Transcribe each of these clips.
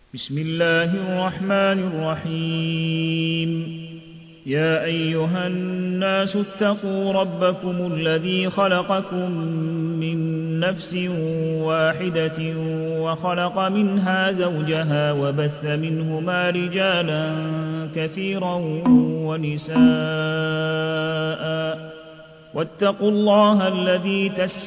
بسم الله الرحمن الرحيم. يا أيها الناس اتقوا ربكم الذي خلقكم من نفس واحدة وخلق منها زوجها وبث منهما رجالا كثيرا ونساء، واتقوا الله الذي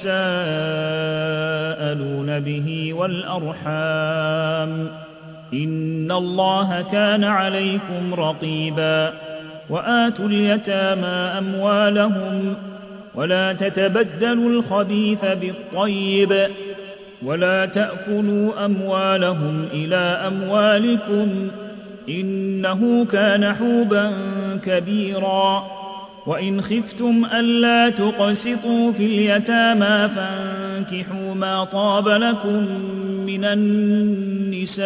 تساءلون به والأرحام، إن الله كان عليكم رقيبا. وآتوا اليتامى أموالهم ولا تتبدلوا الخبيث بالطيب ولا تأكلوا أموالهم إلى أموالكم إنه كان حوبا كبيرا. وإن خفتم ألا تقسطوا في اليتامى فانكحوا ما طاب لكم من النساء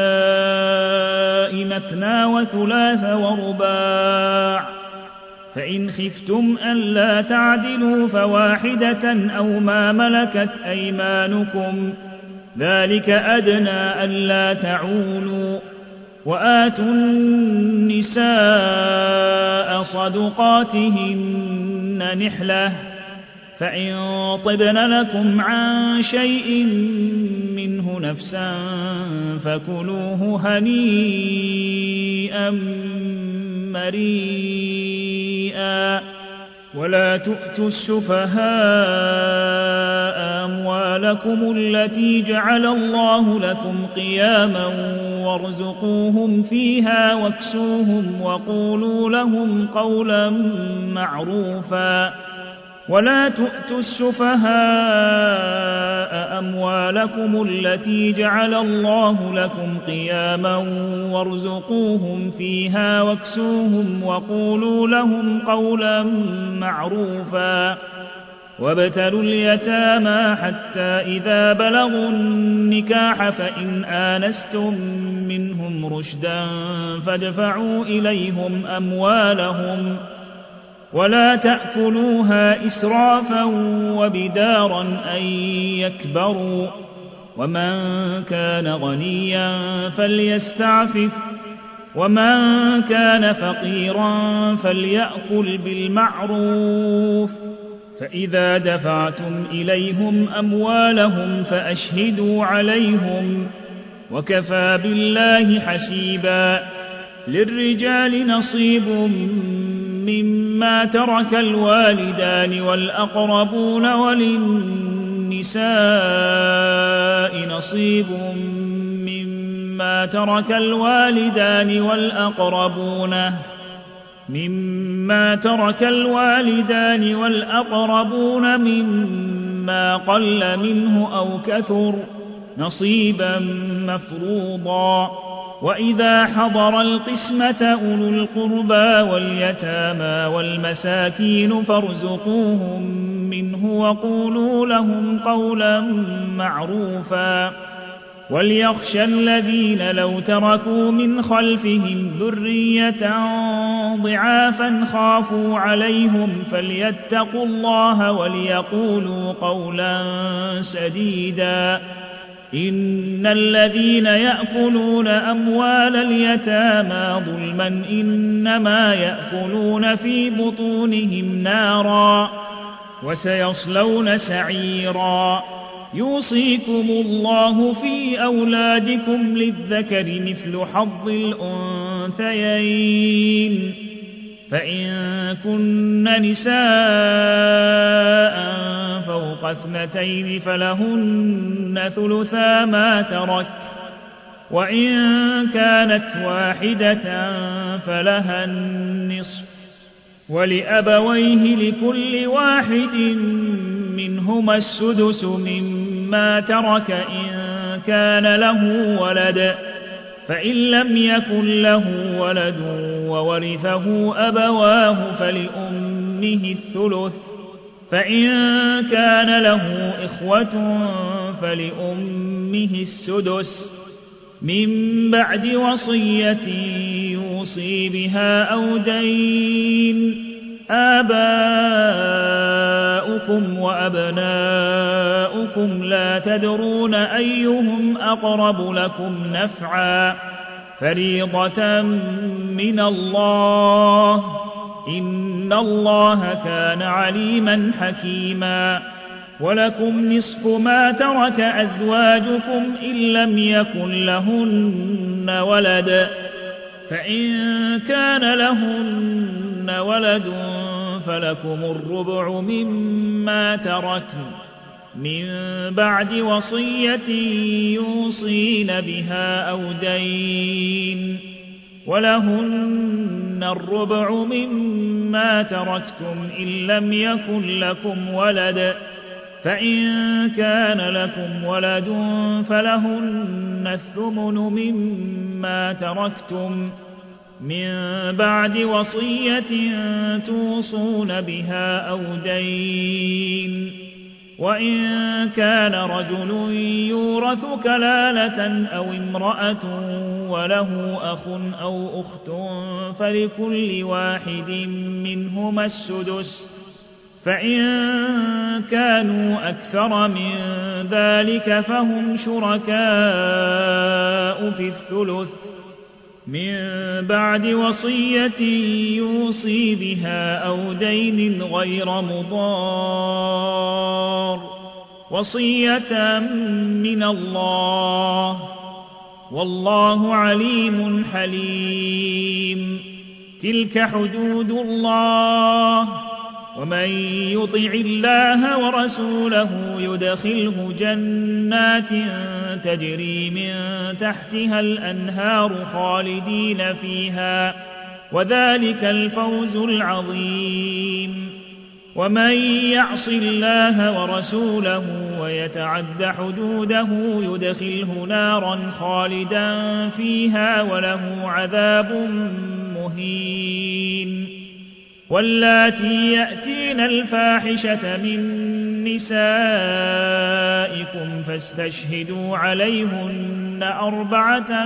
مثنى وثلاث ورباع، فإن خفتم ألا تعدلوا فواحدة أو ما ملكت أيمانكم ذلك أدنى ألا تعولوا. وآتوا النساء صدقاتهن نحلة، فإن طبن لكم عن شيء منه نفسا فكلوه هنيئا مريئا. ولا تؤتوا السفهاء أموالكم التي جعل الله لكم قياما وارزقوهم فيها واكسوهم وقولوا لهم قولا معروفا. ولا تؤتوا السفهاء أموالكم التي جعل الله لكم قياما وارزقوهم فيها واكسوهم وقولوا لهم قولا معروفا. وابتلوا اليتامى حتى إذا بلغوا النكاح فإن آنستم منهم رشدا فادفعوا إليهم أموالهم ولا تأكلوها إسرافا وبدارا أن يكبروا. ومن كان غنيا فليستعفف ومن كان فقيرا فليأكل بالمعروف. فإذا دفعتم إليهم أموالهم فأشهدوا عليهم وكفى بالله حسيبا. للرجال نصيب مما ترك الوالدان والأقربون وللنساء نصيب مما ترك الوالدان والأقربون مما قل منه أو كثر نصيبا مفروضا. وإذا حضر القسمة أولو القربى واليتامى والمساكين فارزقوهم منه وقولوا لهم قولا معروفا. وليخشى الذين لو تركوا من خلفهم ذرية ضعافا خافوا عليهم فليتقوا الله وليقولوا قولا سديدا. إن الذين يأكلون أموال اليتامى ظلما إنما يأكلون في بطونهم نارا وسيصلون سعيرا. يوصيكم الله في أولادكم للذكر مثل حظ الأنثيين، فإن كن نساء فوق 2 فلهن ثلثا ما ترك، وإن كانت واحدة فلها النصف، ولأبويه لكل واحد منهما السدس مما ترك إن كان له ولد، فإن لم يكن له ولد وورثه أبواه فلأمه الثلث، فإن كان له إخوة فلأمه السدس من بعد وصية يوصي بها أو دين. آباؤكم وأبناؤكم لا تدرون أيهم أقرب لكم نفعا فريضة من الله إن الله كان عليما حكيما ولكم نصف ما ترك أزواجكم إن لم يكن لهن ولد فإن كان لهن ولد فلكم الربع مما تركن من بعد وصية يوصين بها أو دين ولهن الربع مما تركتم إن لم يكن لكم ولد فإن كان لكم ولد فلهن الثمن مما تركتم من بعد وصية توصون بها أو دين وإن كان رجل يورث كلالة أو امرأة وله أخ أو أخت فلكل واحد منهما السدس فإن كانوا أكثر من ذلك فهم شركاء في الثلث من بعد وصية يوصي بها أو دين غير مضار وصية من الله والله عليم حليم تلك حدود الله ومن يطع الله ورسوله يدخله جنات تجري من تحتها الأنهار خالدين فيها وذلك الفوز العظيم ومن يعص الله ورسوله ويتعد حدوده يدخله نارا خالدا فيها وله عذاب مهين واللاتي يأتين الفاحشة من نسائكم فاستشهدوا عليهن 4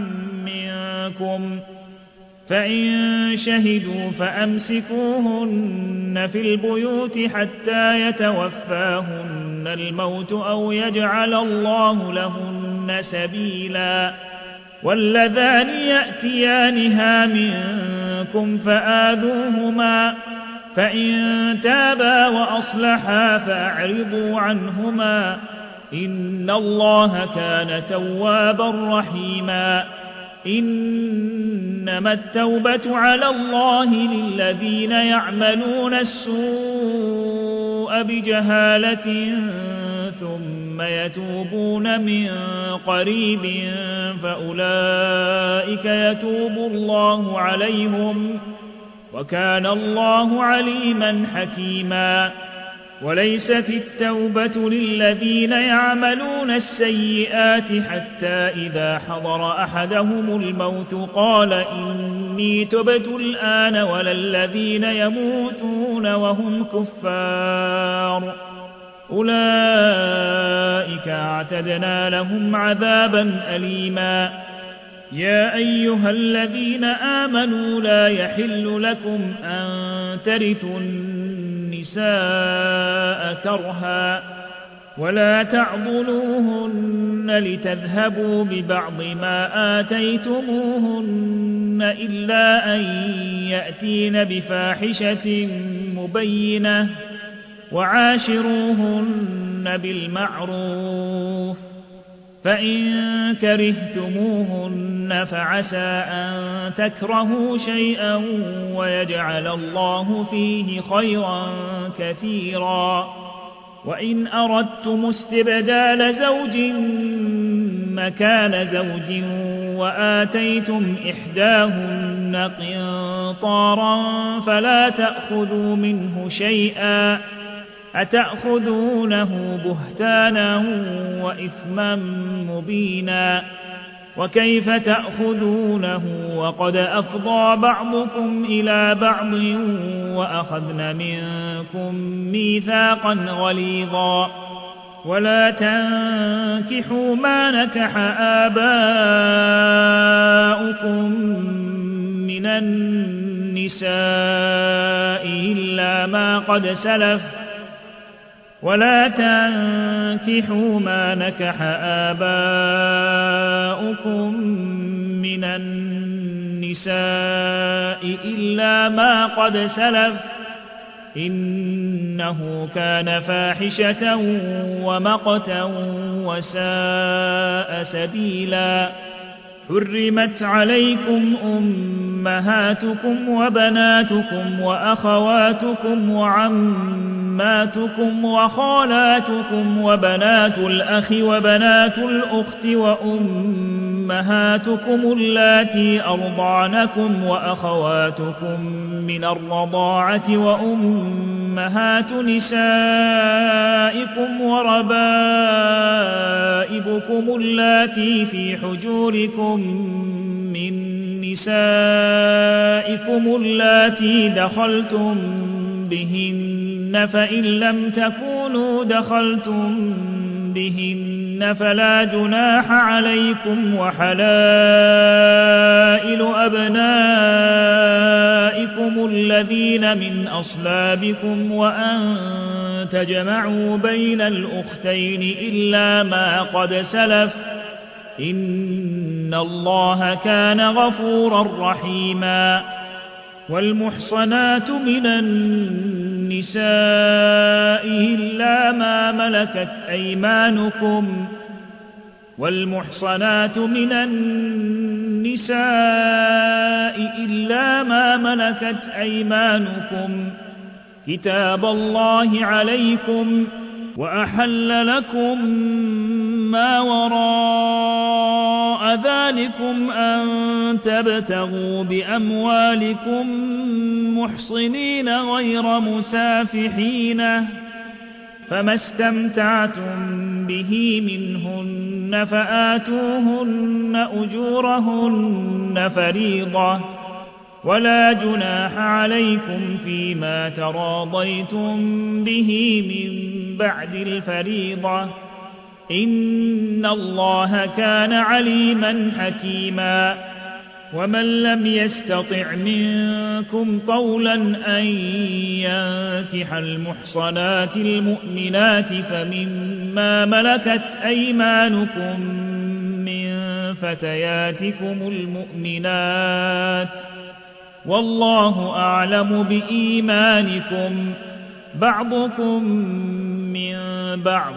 منكم فإن شهدوا فأمسكوهن في البيوت حتى يتوفاهن الموت أو يجعل الله لهن سبيلا واللذان يأتيانها منكم فآذوهما فإن تابا وأصلحا فأعرضوا عنهما إن الله كان توابا رحيما إنما التوبة على الله للذين يعملون السوء بجهالة ثم يتوبون من قريب فأولئك يتوب الله عليهم وكان الله عليما حكيما وليست التوبة للذين يعملون السيئات حتى إذا حضر أحدهم الموت قال إني تبت الآن ولا الذين يموتون وهم كفار أولئك اعتدنا لهم عذابا أليما يا أيها الذين آمنوا لا يحل لكم أن ترثوا النساء كرها ولا تعضلوهن لتذهبوا ببعض ما آتيتموهن إلا أن يأتين بفاحشة مبينة وعاشروهن بالمعروف فإن كرهتموهن فعسى أن تكرهوا شيئا ويجعل الله فيه خيرا كثيرا وإن أردتم استبدال زوج مكان زوج وآتيتم إحداهن قنطارا فلا تأخذوا منه شيئا أتأخذونه بهتانا وإثما مبينا وكيف تأخذونه وقد أفضى بعضكم إلى بعض وأخذن منكم ميثاقا غليظا ولا تنكحوا ما نكح آباؤكم من النساء إلا ما قد سلف ولا تنكحوا ما نكح آباؤكم من من النساء إلا ما قد سلف إنه كان فاحشة ومقتا وساء سبيلا. حرمت عليكم أمهاتكم وبناتكم وأخواتكم وعماتكم وخالاتكم وبنات الأخ وبنات الأخت وأمهاتكم اللاتي أرضعنكم وأخواتكم من الرضاعة وأمهات نسائكم وربائبكم اللاتي في حجوركم من نسائكم اللاتي دخلتم بهن فإن لم تكونوا دخلتم بهن فلا جناح عليكم وحلائل أبنائكم الذين من أصلابكم وأن تجمعوا بين الأختين إلا ما قد سلف إن الله كان غفورا رحيما. والمحصنات من النساء إلا ما ملكت أيمانكم والمحصنات من النساء إلا ما ملكت أيمانكم كتاب الله عليكم وأحل لكم ما وراء ذلكم أن تبتغوا بأموالكم محصنين غير مسافحين فما استمتعتم به منهن فآتوهن أجورهن فريضة ولا جناح عليكم فيما تراضيتم به من بعد الفريضة إن الله كان عليما حكيما. ومن لم يستطع منكم طولا أن ينكح المحصنات المؤمنات فمما ملكت أيمانكم من فتياتكم المؤمنات والله أعلم بإيمانكم بعضكم من بعض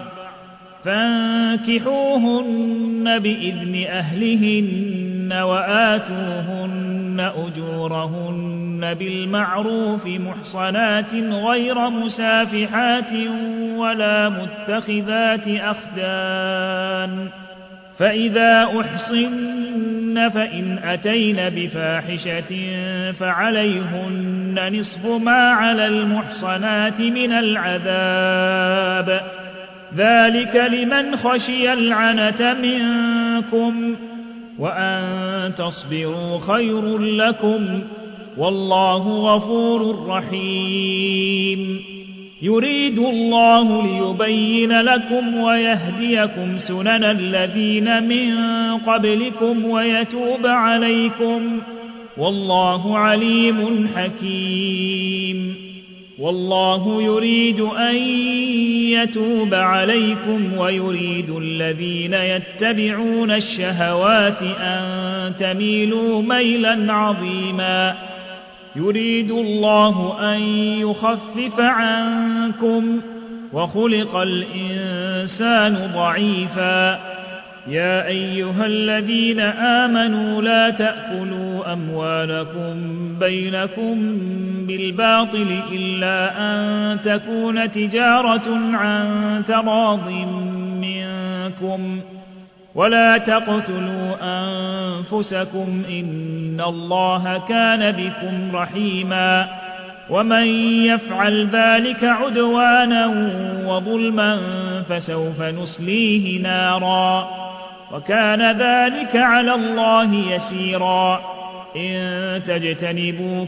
فانكحوهن بإذن أهلهن وآتوهن أجورهن بالمعروف محصنات غير مسافحات ولا متخذات أخدان فإذا أحصن فإن أتين بفاحشة فعليهن نصف ما على المحصنات من العذاب ذلك لمن خشي العنة منكم وأن تصبروا خير لكم والله غفور رحيم. يريد الله ليبين لكم ويهديكم سنن الذين من قبلكم ويتوب عليكم والله عليم حكيم. والله يريد أن يتوب عليكم ويريد الذين يتبعون الشهوات أن تميلوا ميلا عظيما. يريد الله أن يخفف عنكم وخلق الإنسان ضعيفا. يا أيها الذين آمنوا لا تأكلوا أموالكم بينكم بالباطل إلا أن تكون تجارة عن تراض منكم ولا تقتلوا أنفسكم إن الله كان بكم رحيما. ومن يفعل ذلك عدوانا وظلما فسوف نصليه نارا وكان ذلك على الله يسيرا. إن تجتنبوا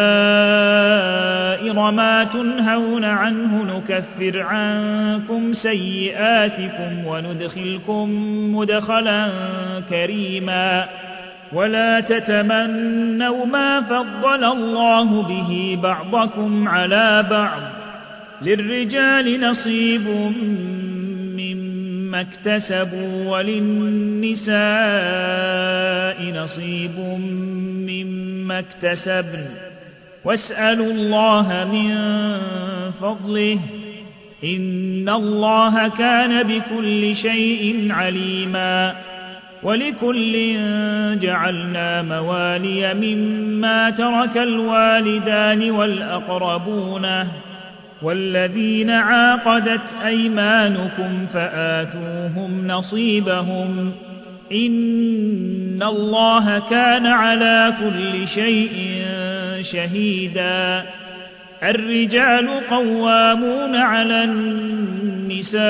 كبائر ما تنهون عنه نكفر عنكم سيئاتكم وندخلكم مدخلا كريما. ولا تتمنوا ما فضل الله به بعضكم على بعض للرجال نصيب مما مما اكتسبوا وللنساء نصيب مما اكتسبن واسألوا الله من فضله إن الله كان بكل شيء عليما ولكل جعلنا موالي مما ترك الوالدان والأقربون والذين عاقدت أيمانكم فآتوهم نصيبهم إن الله كان على كل شيء شهيدا الرجال قوامون على النساء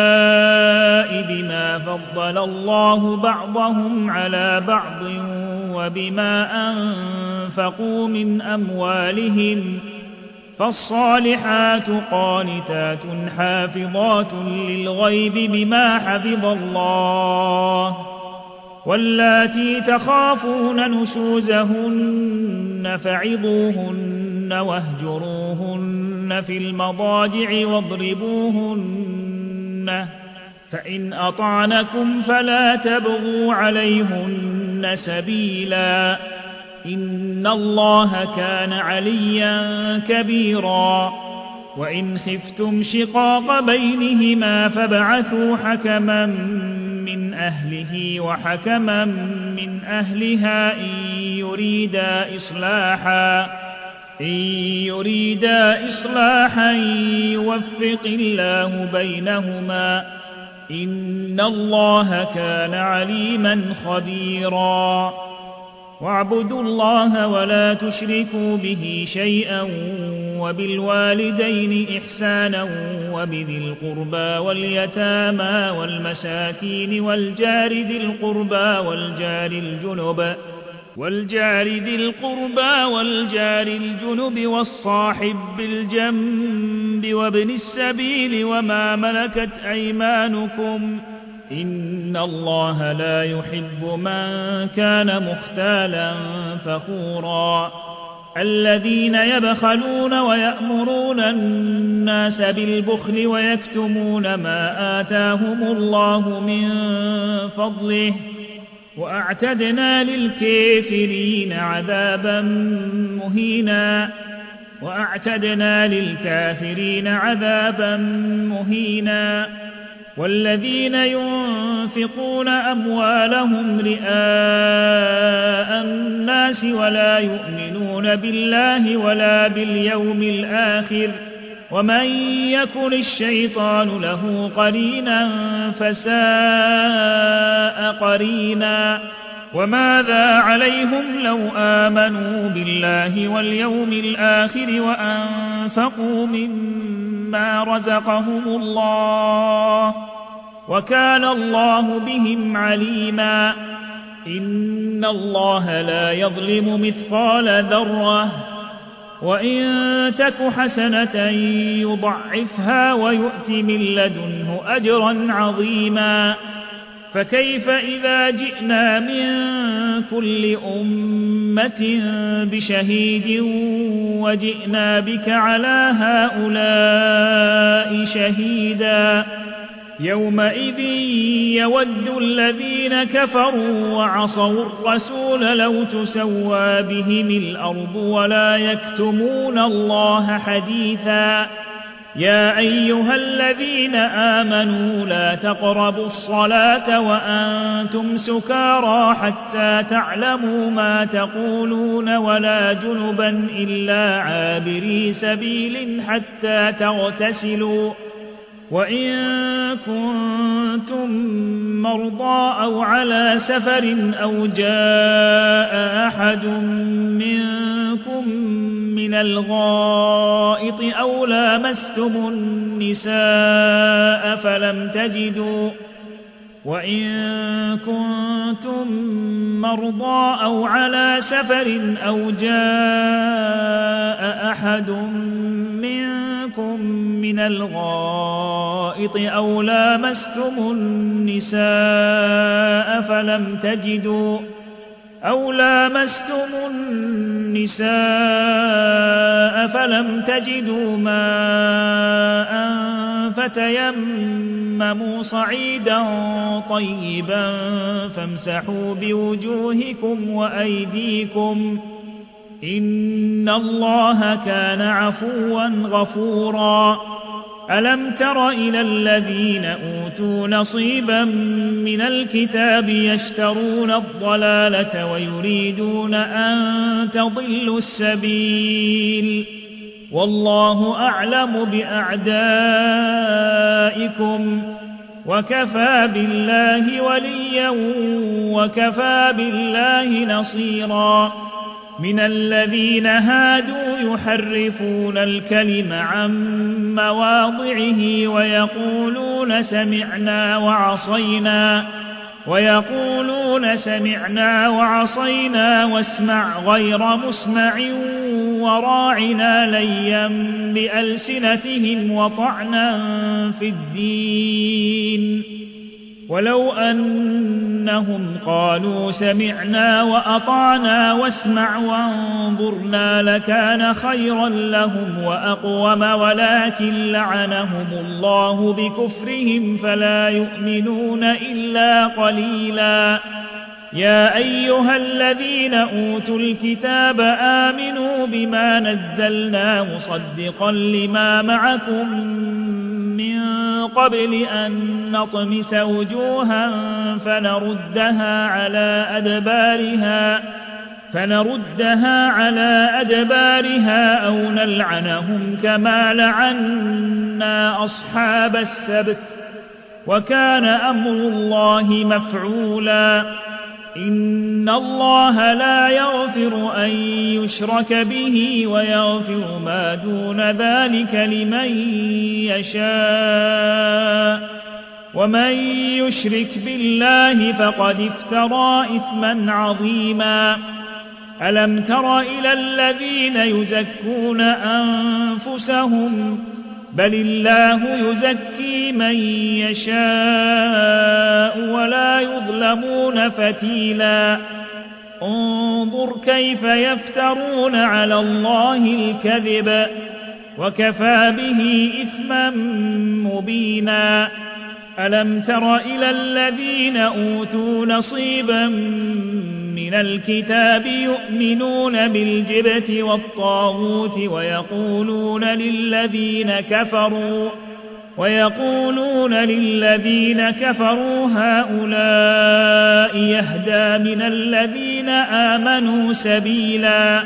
بما فضل الله بعضهم على بعض وبما أنفقوا من أموالهم فالصالحات قانتات حافظات للغيب بما حفظ الله واللاتي تخافون نشوزهن فعظوهن واهجروهن في المضاجع واضربوهن فإن أطعنكم فلا تبغوا عليهن سبيلا إن الله كان عليا كبيرا وإن خفتم شقاق بينهما فابعثوا حكما من أهله وحكما من أهلها إن يريدا إصلاحا يوفق الله بينهما إن الله كان عليما خبيرا واعبدوا الله ولا تشركوا به شيئا وبالوالدين إحسانا وبذي القربى واليتامى والمساكين والجار ذي القربى والجار الجنب والصاحب بالجنب وابن السبيل وما ملكت أيمانكم إن الله لا يحب من كان مختالا فخورا الذين يبخلون ويأمرون الناس بالبخل ويكتمون ما آتاهم الله من فضله وأعتدنا للكافرين عذابا مهينا والذين ينفقون أموالهم رئاء الناس ولا يؤمنون بالله ولا باليوم الآخر ومن يكن الشيطان له قرينا فساء قرينا وماذا عليهم لو آمنوا بالله واليوم الآخر وأنفقوا مما رزقهم الله وكان الله بهم عليما إن الله لا يظلم مثقال ذرة وإن تك حسنة يضعفها ويؤت من لدنه أجرا عظيما فكيف إذا جئنا من كل أمة بشهيد وجئنا بك على هؤلاء شهيدا يومئذ يود الذين كفروا وعصوا الرسول لو تسوى بهم الأرض ولا يكتمون الله حديثا يا أيها الذين آمنوا لا تقربوا الصلاة وأنتم سكارى حتى تعلموا ما تقولون ولا جنبا إلا عابري سبيل حتى تغتسلوا وإن كنتم مرضى أو على سفر أو جاء أحد منكم من الغائط أو لامستم النساء فلم تجدوا وإن كنتم مرضى أو على سفر أو جاء أحد منكم من الغائط أو لامستم النساء فلم تجدوا ماء تيمموا صعيدا طيبا فامسحوا بوجوهكم وأيديكم إن الله كان عفوا غفورا ألم تر إلى الذين أوتوا نصيبا من الكتاب يشترون الضلالة ويريدون أن تضلوا السبيل والله أعلم بأعدائكم وكفى بالله وليا وكفى بالله نصيرا من الذين هادوا يحرفون الكلم عن مواضعه ويقولون سمعنا وعصينا واسمع غير مسمع وراعنا ليا بألسنتهم وطعنا في الدين ولو أنهم قالوا سمعنا وأطعنا واسمع وانظرنا لكان خيرا لهم وأقوم ولكن لعنهم الله بكفرهم فلا يؤمنون إلا قليلا يا أيها الذين أوتوا الكتاب آمنوا بما نزلنا مصدقا لما معكم من قبل أن نطمس وجوها فنردها على أدبارها أو نلعنهم كما لعنا أصحاب السبت وكان أمر الله مفعولا إن الله لا يغفر أن يشرك به ويغفر ما دون ذلك لمن يشاء ومن يشرك بالله فقد افترى إثما عظيما ألم تر إلى الذين يزكون أنفسهم بل الله يزكي من يشاء ولا يظلمون فتيلا انظر كيف يفترون على الله الكذب وكفى به إثما مبينا ألم تر إلى الذين أوتوا نصيبا من الكتاب يؤمنون بالجبت والطاغوت ويقولون للذين كفروا هؤلاء يهدى من الذين آمنوا سبيلا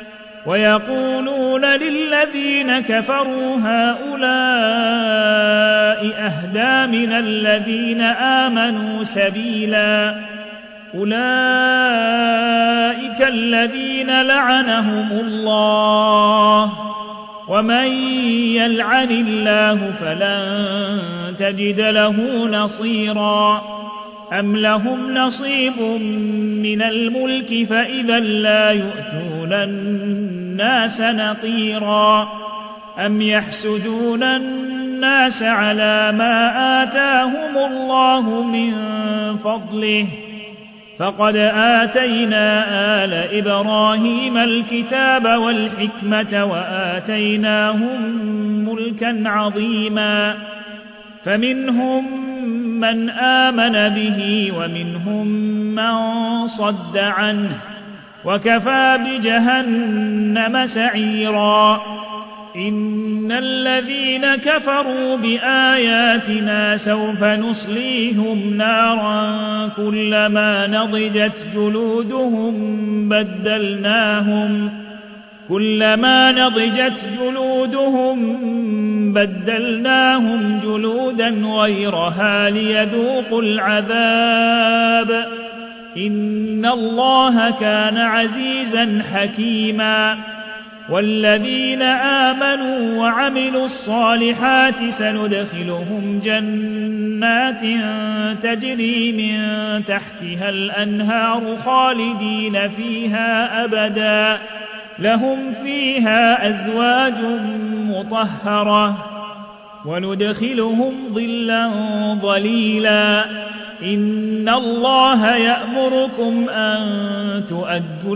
أولئك الذين لعنهم الله ومن يلعن الله فلن تجد له نصيرا أم لهم نصيب من الملك فإذا لا يؤتون الناس نقيرا أم يحسدون الناس على ما آتاهم الله من فضله فقد آتينا آل إبراهيم الكتاب والحكمة وآتيناهم ملكا عظيما فمنهم من آمن به ومنهم من صد عنه وكفى بجهنم سعيرا إن الذين كفروا بآياتنا سوف نصليهم نارا كلما نضجت جلودهم بدلناهم جلودا غيرها ليذوقوا العذاب إن الله كان عزيزا حكيما والذين آمنوا وعملوا الصالحات سندخلهم جنات تجري من تحتها الأنهار خالدين فيها أبدا لهم فيها أزواج مطهرة وندخلهم ظلا ظليلا إن الله يأمركم أن تؤدوا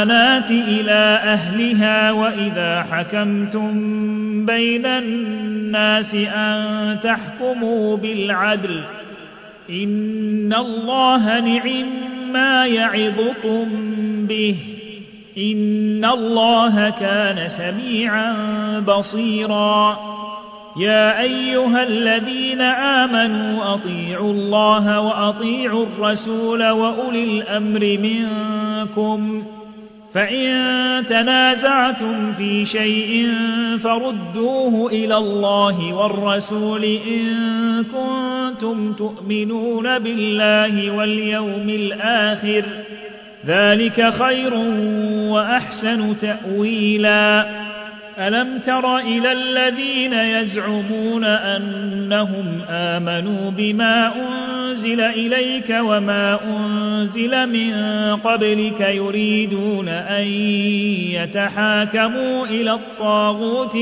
الأمانات إلى أهلها وإذا حكمتم بين الناس أن تحكموا بالعدل إن الله نعم ما يعظكم به إن الله كان سميعا بصيرا يا أيها الذين آمنوا أطيعوا الله وأطيعوا الرسول وأولي الأمر منكم فإن تنازعتم في شيء فردوه إلى الله والرسول إن كنتم تؤمنون بالله واليوم الآخر ذلك خير وأحسن تأويلا ألم تر إلى الذين يزعمون أنهم آمنوا بما أنزل إليك وما أنزل من قبلك يريدون أن يتحاكموا إلى الطاغوت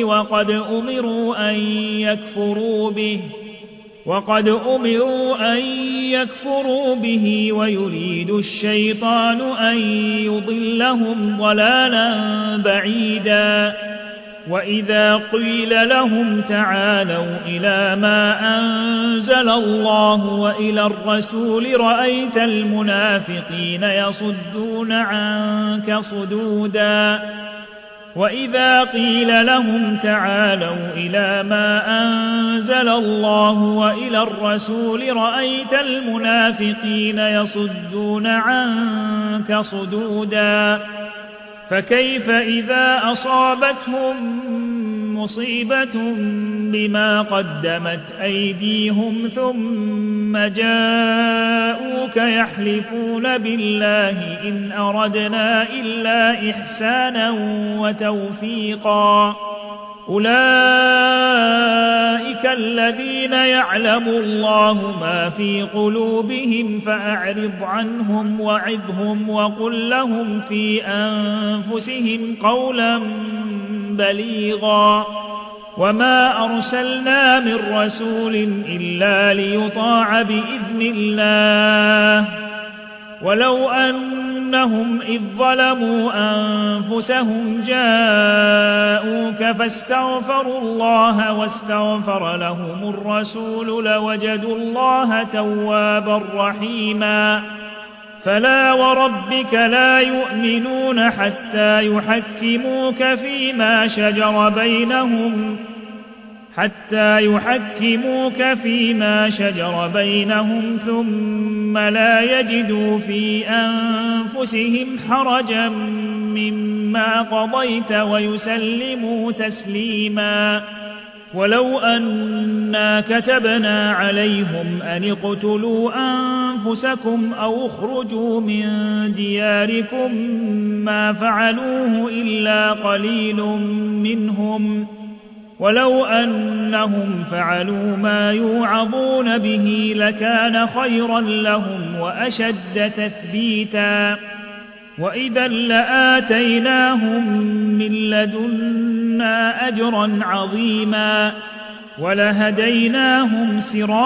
وقد أمروا أن يكفروا به ويريد الشيطان أن يضلهم ضلالا بعيدا وإذا قيل لهم تعالوا إلى ما أنزل الله وإلى الرسول رأيت المنافقين يصدون عنك صدودا وإذا قيل لهم تعالوا إلى ما أنزل الله وإلى الرسول رأيت المنافقين يصدون عنك صدودا فكيف إذا أصابتهم مصيبة بما قدمت أيديهم ثم جاءوك يحلفون بالله إن أردنا إلا إحسانا وتوفيقا أولئك الذين يعلم الله ما في قلوبهم فأعرض عنهم وعظهم وقل لهم في أنفسهم قولا بليغا وما أرسلنا من رسول إلا ليطاع بإذن الله ولو أنهم إذ ظلموا أنفسهم جاءوك فاستغفروا الله واستغفر لهم الرسول لوجدوا الله توابا رحيما فلا وربك لا يؤمنون حتى يحكموك فيما شجر بينهم ثم لا يجدوا في أنفسهم حرجا مما قضيت ويسلموا تسليما ولو أنا كتبنا عليهم أن اقتلوا أنفسكم أو اخرجوا من دياركم ما فعلوه إلا قليل منهم ولو أنهم فعلوا ما يوعظون به لكان خيرا لهم وأشد تثبيتا وإذا لآتيناهم من لدنا أجرا عظيما ولهديناهم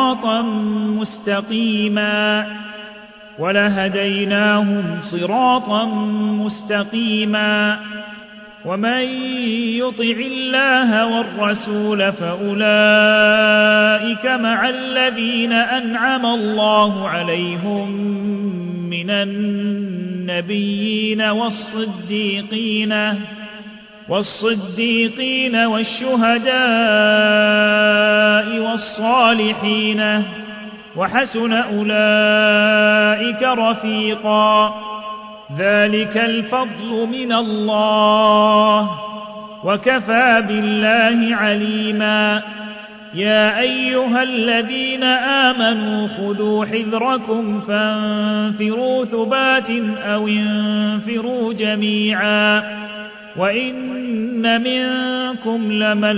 صراطا مستقيما ومن يطع الله والرسول فأولئك مع الذين أنعم الله عليهم من النبيين والصديقين والشهداء والصالحين وحسن أولئك رفيقا ذلك الفضل من الله وكفى بالله عليما يا أيها الذين آمنوا خذوا حذركم فانفروا ثبات أو انفروا جميعا وإن منكم لمن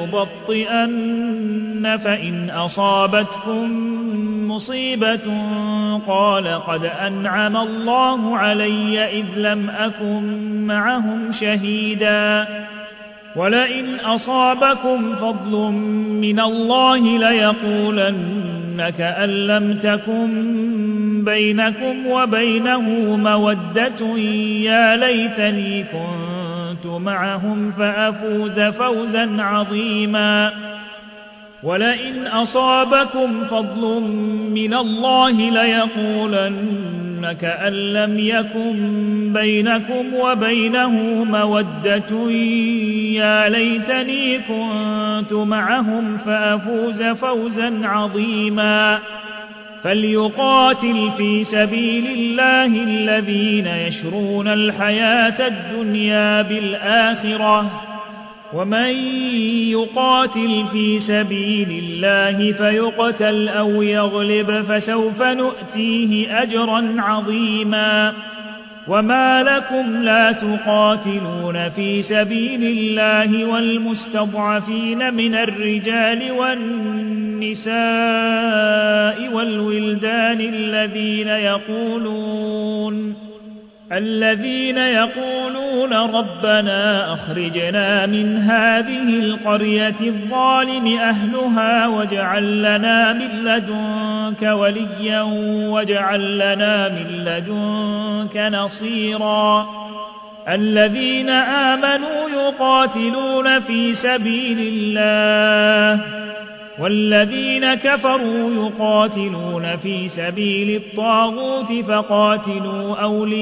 ليبطئن فإن أصابتكم مصيبة قال قد أنعم الله علي إذ لم أكن معهم شهيدا ولئن أصابكم فضل من الله ليقولن كأن لم تكن بينكم وبينه مودة يا ليتني كنت معهم فأفوز فوزا عظيما ولئن أصابكم فضل من الله ليقولن كأن لم يكن بينكم وبينه مودة يا ليتني كنت معهم فأفوز فوزا عظيما فليقاتل في سبيل الله الذين يشرون الحياة الدنيا بالآخرة ومن يقاتل في سبيل الله فيقتل أو يغلب فسوف نؤتيه أجرا عظيما وما لكم لا تقاتلون في سبيل الله والمستضعفين من الرجال والنساء والولدان الذين يقولون ربنا أخرجنا من هذه القرية الظالم أهلها واجعل لنا من لدنك وليا واجعل لنا من لدنك نصيرا الذين آمنوا يقاتلون في سبيل الله والذين كفروا يقاتلون في سبيل الطاغوت فقاتلوا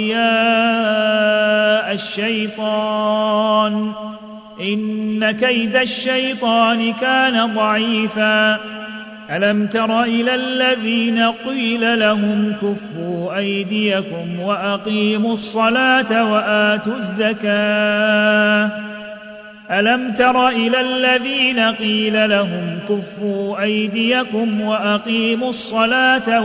أولياء الشيطان إن كيد الشيطان كان ضعيفا ألم تر إلى الذين قيل لهم كفوا أيديكم وأقيموا الصلاة وآتوا الزكاة ألم تر إلى الذين قيل لهم كفوا أيديكم وأقيموا الصلاة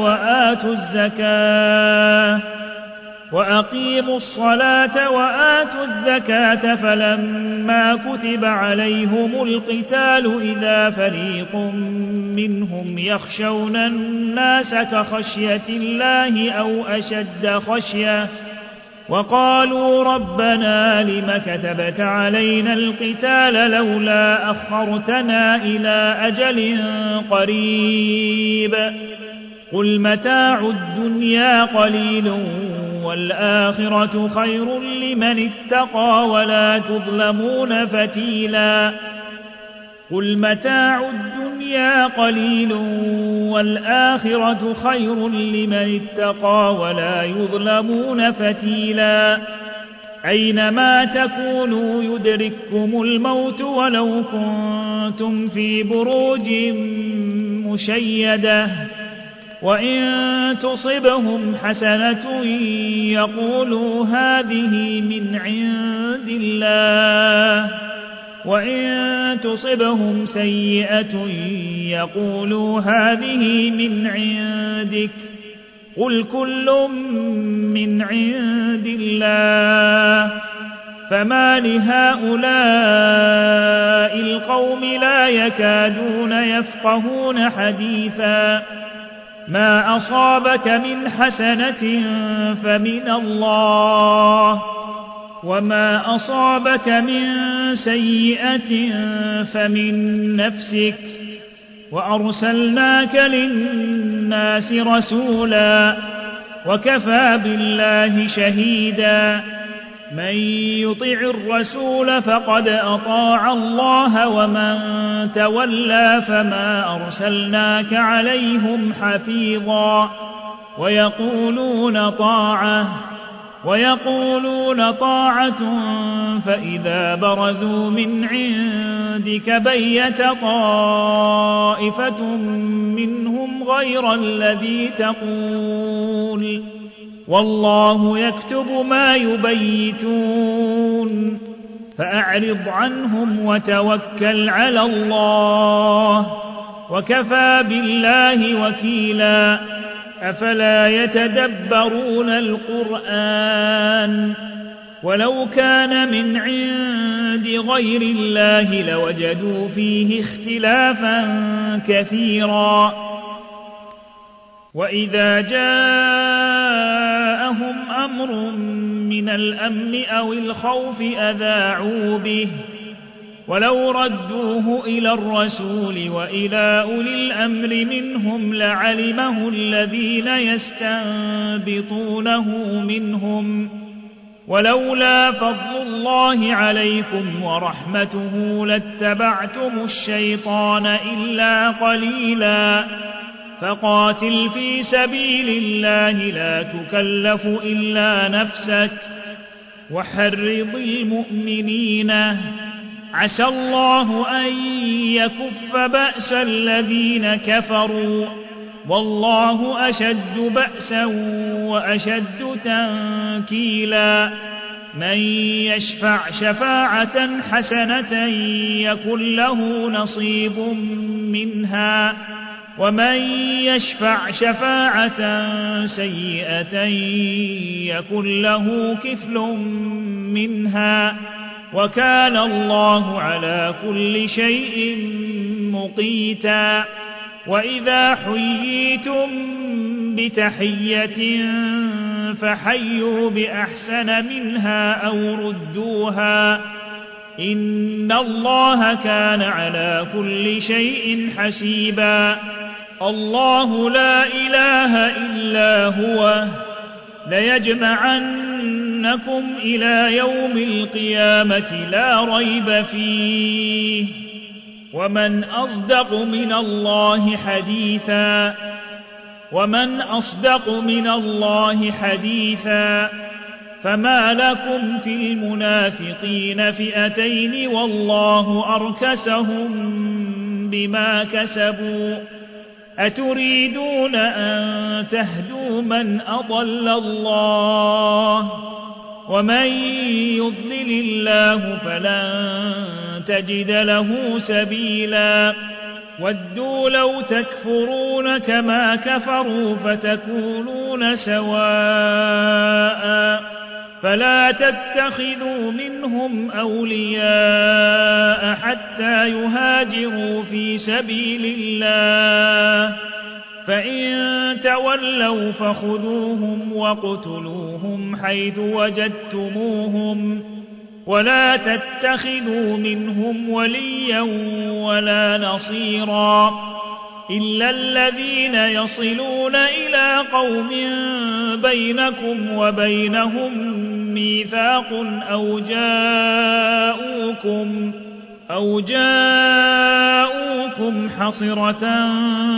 وآتوا الزكاة فلما كتب عليهم القتال إذا فريق منهم يخشون الناس كخشية الله أو أشد خشية وقالوا ربنا لم كتبت علينا القتال لولا أخرتنا إلى أجل قريب قل متاع الدنيا قليل والآخرة خير لمن اتقى ولا تظلمون فتيلا قل متاع الدنيا قليل والآخرة خير لمن اتقى ولا يظلمون فتيلا أينما تكونوا يدرككم الموت ولو كنتم في بروج مشيدة وإن تصبهم حسنة يقولوا هذه من عند الله وإن تصبهم سيئة يقولوا هذه من عندك قل كل من عند الله فما لهؤلاء القوم لا يكادون يفقهون حديثا ما أصابك من حسنة فمن الله وما أصابك من سيئة فمن نفسك وأرسلناك للناس رسولا وكفى بالله شهيدا من يطع الرسول فقد أطاع الله ومن تولى فما أرسلناك عليهم حفيظا ويقولون طاعة فإذا برزوا من عندك بيت طائفة منهم غير الذي تقول والله يكتب ما يبيتون فأعرض عنهم وتوكل على الله وكفى بالله وكيلا أفلا يتدبرون القرآن ولو كان من عند غير الله لوجدوا فيه اختلافا كثيرا وإذا جاءهم أمر من الأمن أو الخوف أذاعوا به ولو ردوه إلى الرسول وإلى أولي الأمر منهم لعلمه الذين يستنبطونه منهم ولولا فضل الله عليكم ورحمته لاتبعتم الشيطان إلا قليلا فقاتل في سبيل الله لا تكلف إلا نفسك وحرض المؤمنين عسى الله أن يكف بأس الذين كفروا والله أشد بأسا وأشد تنكيلا من يشفع شفاعة حسنة يكن له نصيب منها ومن يشفع شفاعة سيئة يكن له كفل منها وكان الله على كل شيء مقيتا وإذا حييتم بتحية فحيوا بأحسن منها أو ردوها إن الله كان على كل شيء حسيبا الله لا إله إلا هو ليجمعنكم إلى يوم القيامة لا ريب فيه ومن أصدق من الله حديثا فما لكم في المنافقين فئتين والله أركسهم بما كسبوا أتريدون أن تهدوا من أضل الله ومن يضلل الله فلن تجد له سبيلا ودوا لو تكفرون كما كفروا فتكونون سواء فلا تتخذوا منهم أولياء حتى يهاجروا في سبيل الله فإن تولوا فخذوهم واقتلوهم حيث وجدتموهم ولا تتخذوا منهم وليا ولا نصيرا إلا الذين يصلون إلى قوم بينكم وبينهم ميثاق أو جاءوكم حصرة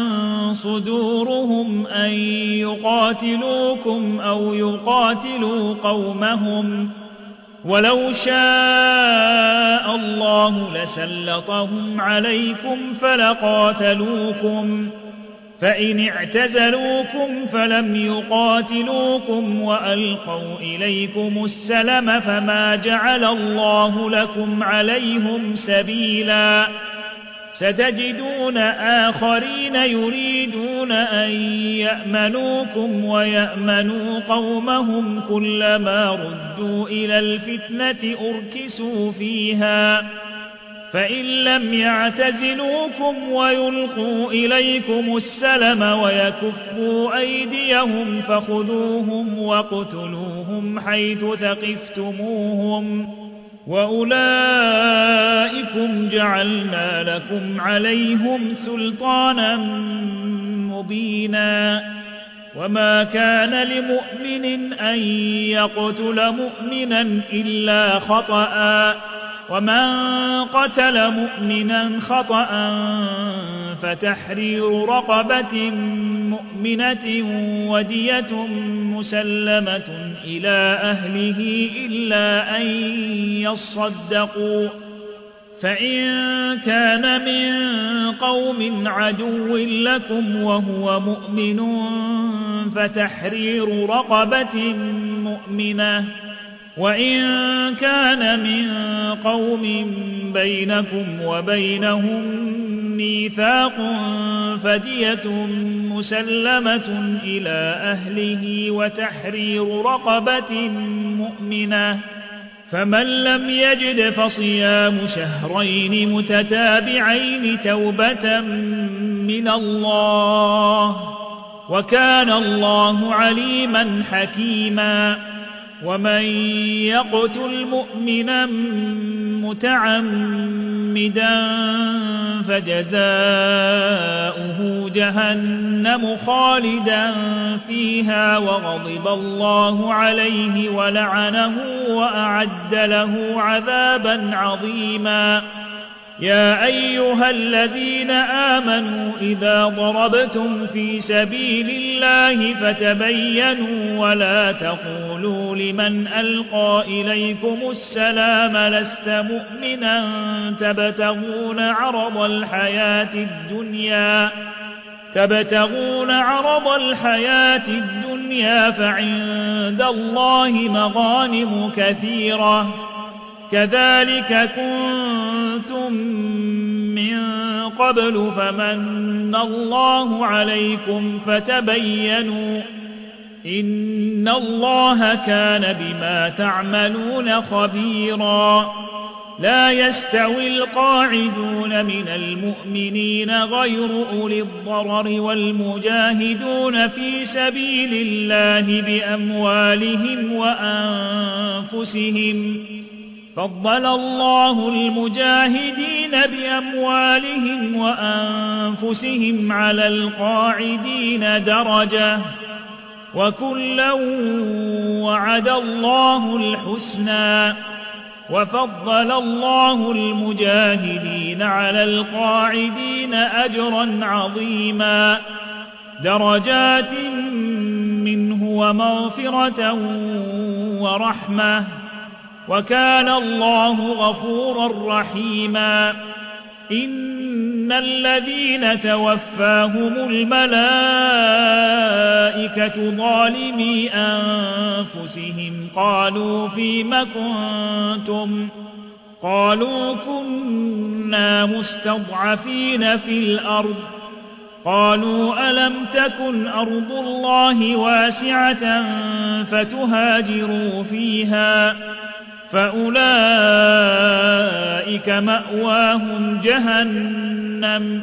صدورهم أن يقاتلوكم أو يقاتلوا قومهم ولو شاء الله لسلطهم عليكم فلقاتلوكم فإن اعتزلوكم فلم يقاتلوكم وألقوا إليكم السلم فما جعل الله لكم عليهم سبيلا ستجدون آخرين يريدون أن يأمنوكم ويأمنوا قومهم كلما ردوا إلى الفتنة أركسوا فيها فإن لم يعتزلوكم ويلقوا إليكم السلم ويكفوا أيديهم فخذوهم واقتلوهم حيث ثقفتموهم وأولئكم جعلنا لكم عليهم سلطانا مبينا وما كان لمؤمن أن يقتل مؤمنا إلا خطأ ومن قتل مؤمنا خطأ فتحرير رقبة مؤمنة ودية مسلمة إلى أهله إلا أن يصدقوا فإن كان من قوم عدو لكم وهو مؤمن فتحرير رقبة مؤمنة وإن كان من قوم بينكم وبينهم ميثاق فدية مسلمة إلى أهله وتحرير رقبة مؤمنة فمن لم يجد فصيام شهرين متتابعين توبة من الله وكان الله عليما حكيما ومن يقتل مؤمنا متعمدا فجزاؤه جهنم خالدا فيها وغضب الله عليه ولعنه وأعد له عذابا عظيما. يا أيها الذين آمنوا إذا ضربتم في سبيل الله فتبينوا ولا تقولوا لمن ألقى إليكم السلام لست مؤمنا تبتغون عرض الحياة الدنيا فعند الله مغانم كثيرة كذلك كنتم من قبل فمن الله عليكم فتبينوا إن الله كان بما تعملون خبيرا. لا يستوي القاعدون من المؤمنين غير أولي الضرر والمجاهدون في سبيل الله بأموالهم وأنفسهم فضل الله المجاهدين بأموالهم وأنفسهم على القاعدين درجة وكلا وعد الله الحسنى وفضل الله المجاهدين على القاعدين أجرا عظيما درجات منه ومغفرة ورحمة وكان الله غفورا رحيما. إن الذين توفاهم الملائكة ظالمي أنفسهم قالوا فيم كنتم قالوا كنا مستضعفين في الأرض قالوا ألم تكن أرض الله واسعة فتهاجروا فيها فأولئك مأواهم جهنم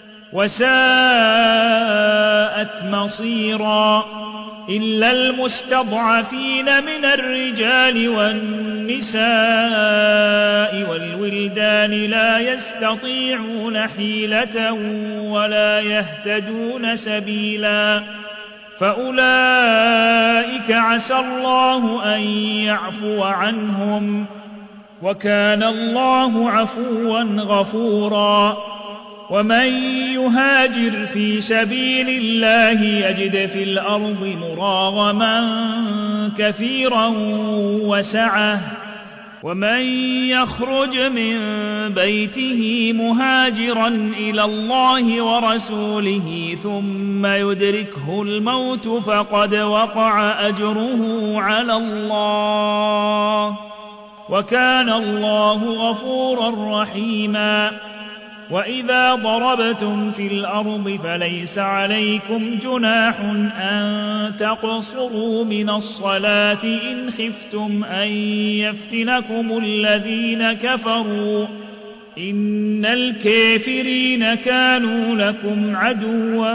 وساءت مصيرا. إلا المستضعفين من الرجال والنساء والولدان لا يستطيعون حيلة ولا يهتدون سبيلا فأولئك عسى الله أن يعفو عنهم وكان الله عفوا غفورا. ومن يهاجر في سبيل الله يجد في الأرض مراغما كثيرا وسعة ومن يخرج من بيته مهاجرا إلى الله ورسوله ثم يدركه الموت فقد وقع أجره على الله وكان الله غفورا رحيما. وإذا ضربتم في الأرض فليس عليكم جناح أن تقصروا من الصلاة إن خفتم أن يفتنكم الذين كفروا إن الكافرين كانوا لكم عدوا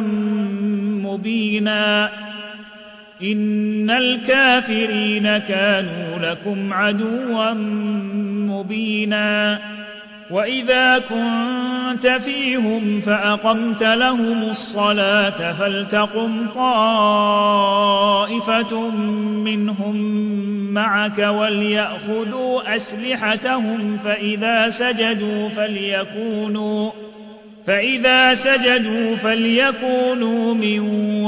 مبينا. وإذا كنت فيهم فأقمت لهم الصلاة فلتقم طائفة منهم معك وليأخذوا أسلحتهم فإذا سجدوا فليكونوا من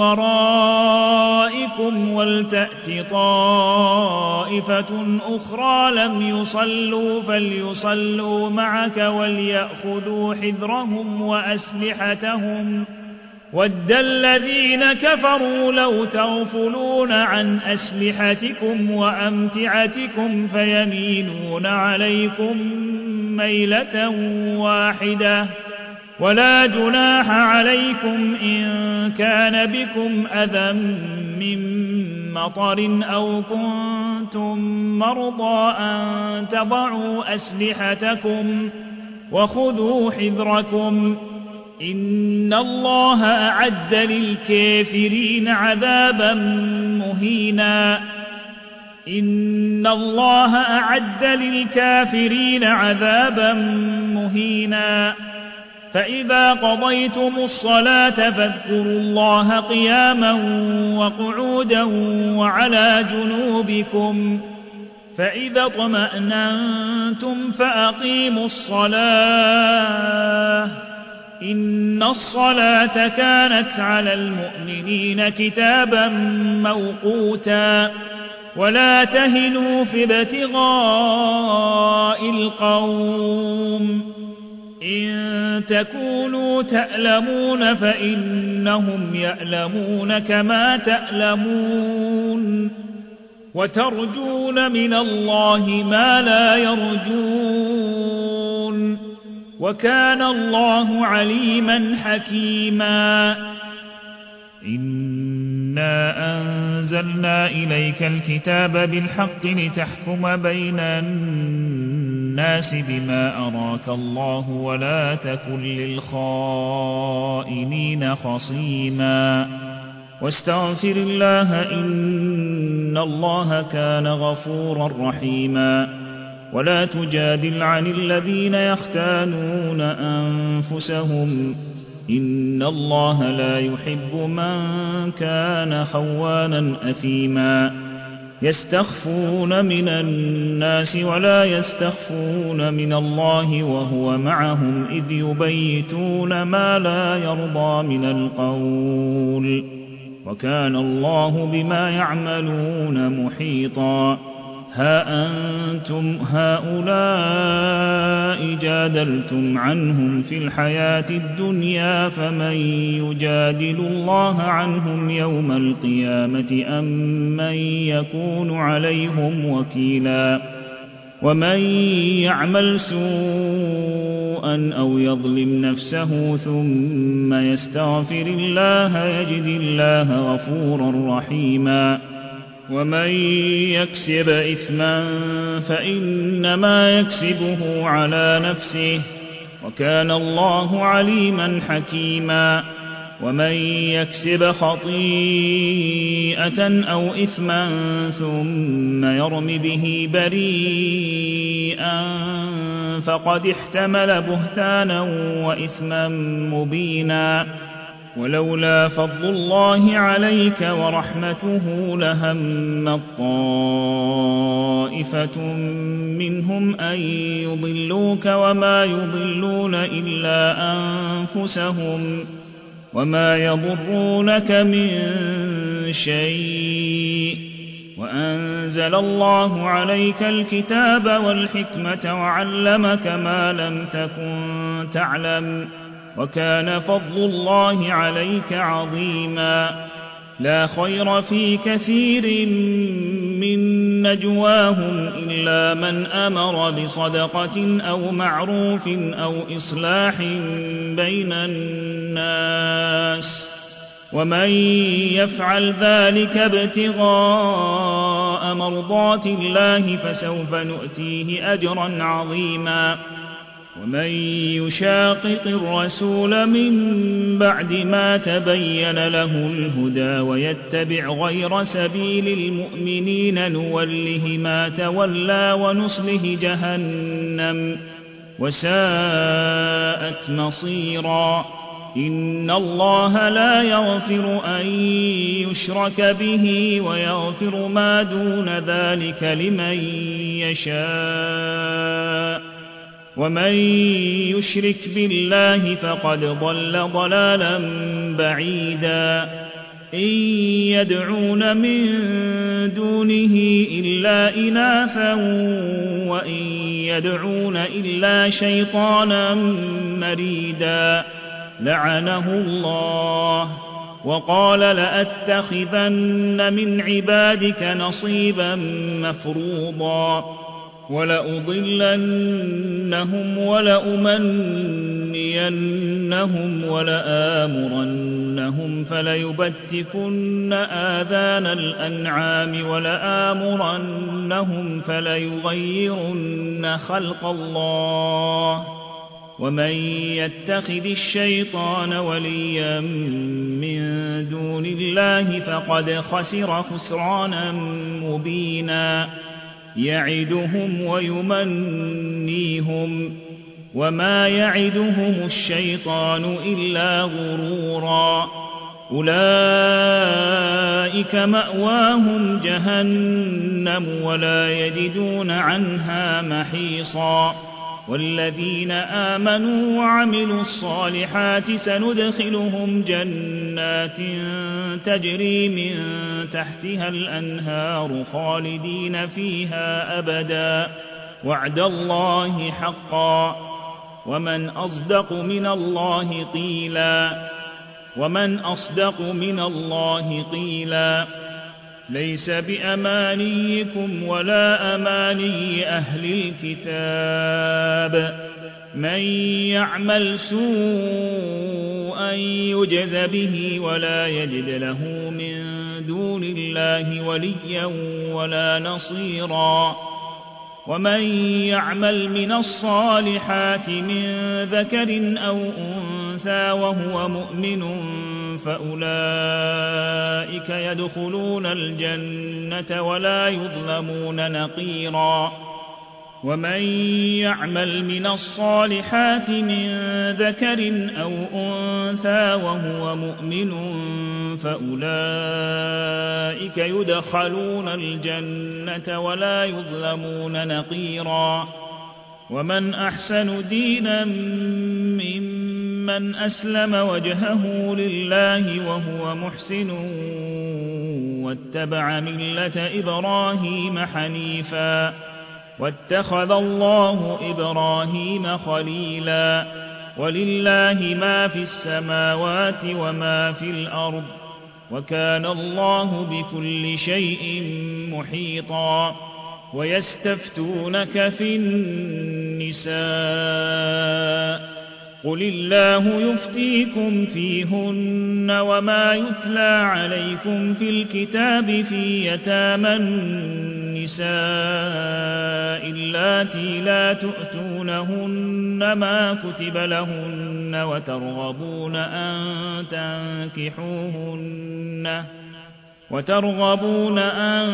ورائكم ولتأت طائفة أخرى لم يصلوا فليصلوا معك وليأخذوا حذرهم وأسلحتهم ود الذين كفروا لو تغفلون عن أسلحتكم وأمتعتكم فيميلون عليكم ميلة واحدة ولا جناح عليكم إن كان بكم أذى من مطر أو كنتم مرضى أن تضعوا أسلحتكم وخذوا حذركم إن الله أعد للكافرين عذابا مهينا. إن الله أعد للكافرين عذابا مهينا فإذا قضيتم الصلاة فاذكروا الله قياما وقعودا وعلى جنوبكم فإذا اطمأننتم فأقيموا الصلاة إن الصلاة كانت على المؤمنين كتابا موقوتا ولا تهنوا في ابتغاء القوم إن تكونوا تألمون فإنهم يألمون كما تألمون وترجون من الله ما لا يرجون وكان الله عليما حكيما إنا أنزلنا إليك الكتاب بالحق لتحكم بين الناس بما أراك الله ولا تكن للخائنين خصيما واستغفر الله إن الله كان غفورا رحيما ولا تجادل عن الذين يختانون أنفسهم إن الله لا يحب من كان خوانا أثيما يستخفون من الناس ولا يستخفون من الله وهو معهم إذ يبيتون ما لا يرضى من القول وكان الله بما يعملون محيطا ها أنتم هؤلاء جادلتم عنهم في الحياة الدنيا فمن يجادل الله عنهم يوم القيامة أم من يكون عليهم وكيلا ومن يعمل سوءا أو يظلم نفسه ثم يستغفر الله يجد الله غفورا رحيما ومن يكسب إثما فإنما يكسبه على نفسه وكان الله عليما حكيما ومن يكسب خطيئة أو إثما ثم يرم به بريئا فقد احتمل بهتانا وإثما مبينا ولولا فضل الله عليك ورحمته لهمت طائفة منهم أن يضلوك وما يضلون إلا أنفسهم وما يضرونك من شيء وأنزل الله عليك الكتاب والحكمة وعلمك ما لم تكن تعلم وكان فضل الله عليك عظيما لا خير في كثير من نجواهم إلا من أمر بصدقة أو معروف أو إصلاح بين الناس ومن يفعل ذلك ابتغاء مرضات الله فسوف نؤتيه أجرا عظيما ومن يشاقق الرسول من بعد ما تبين له الهدى ويتبع غير سبيل المؤمنين نوله ما تولى ونصله جهنم وساءت مصيرا إن الله لا يغفر أن يشرك به ويغفر ما دون ذلك لمن يشاء ومن يشرك بالله فقد ضل ضلالا بعيدا إن يدعون من دونه إلا إناثا وإن يدعون إلا شيطانا مريدا لعنه الله وقال لأتخذن من عبادك نصيبا مفروضا ولأضلنهم ولأمنينهم ولآمرنهم فليبتكن آذان الأنعام ولآمرنهم فليغيرن خلق الله ومن يتخذ الشيطان وليا من دون الله فقد خسر خسرانا مبينا يعدهم ويمنيهم وما يعدهم الشيطان إلا غرورا أولئك مأواهم جهنم ولا يجدون عنها محيصا والذين آمنوا وعملوا الصالحات سندخلهم جنات تجري من تحتها الأنهار خالدين فيها أبدا وعد الله حقا ومن أصدق من الله قيلا ليس بأمانيكم ولا أماني أهل الكتاب من يعمل سوءا يجز به ولا يجد له من دون الله وليا ولا نصيرا ومن يعمل من الصالحات من ذكر أو أنثى وهو مؤمن فأولئك يدخلون الجنة ولا يظلمون نقيرا ومن يعمل من الصالحات من ذكر أو أنثى وهو مؤمن فأولئك يدخلون الجنة ولا يظلمون نقيرا ومن أحسن دينا ممن أسلم وجهه لله وهو محسن واتبع ملة إبراهيم حنيفا واتخذ الله إبراهيم خليلا ولله ما في السماوات وما في الأرض وكان الله بكل شيء محيطا ويستفتونك في النساء قل الله يفتيكم فيهن وما يتلى عليكم في الكتاب في يتامى النساء اللاتي لا تؤتونهن ما كتب لهن وترغبون أن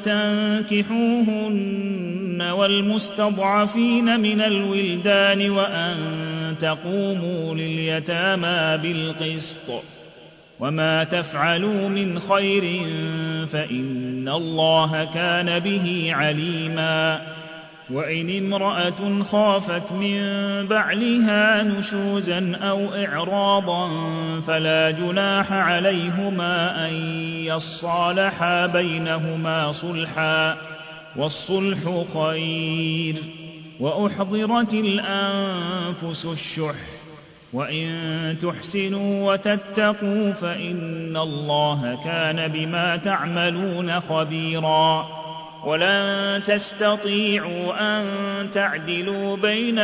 تنكحوهن والمستضعفين من الولدان وأن تقوموا لليتامى بالقسط وما تفعلوا من خير فإن الله كان به عليما وإن امرأة خافت من بعلها نشوزا أو إعراضا فلا جناح عليهما أن يصالحا بينهما صلحا والصلح خير وأحضرت الأنفس الشح وإن تحسنوا وتتقوا فإن الله كان بما تعملون خبيرا ولن تستطيعوا أن تعدلوا بين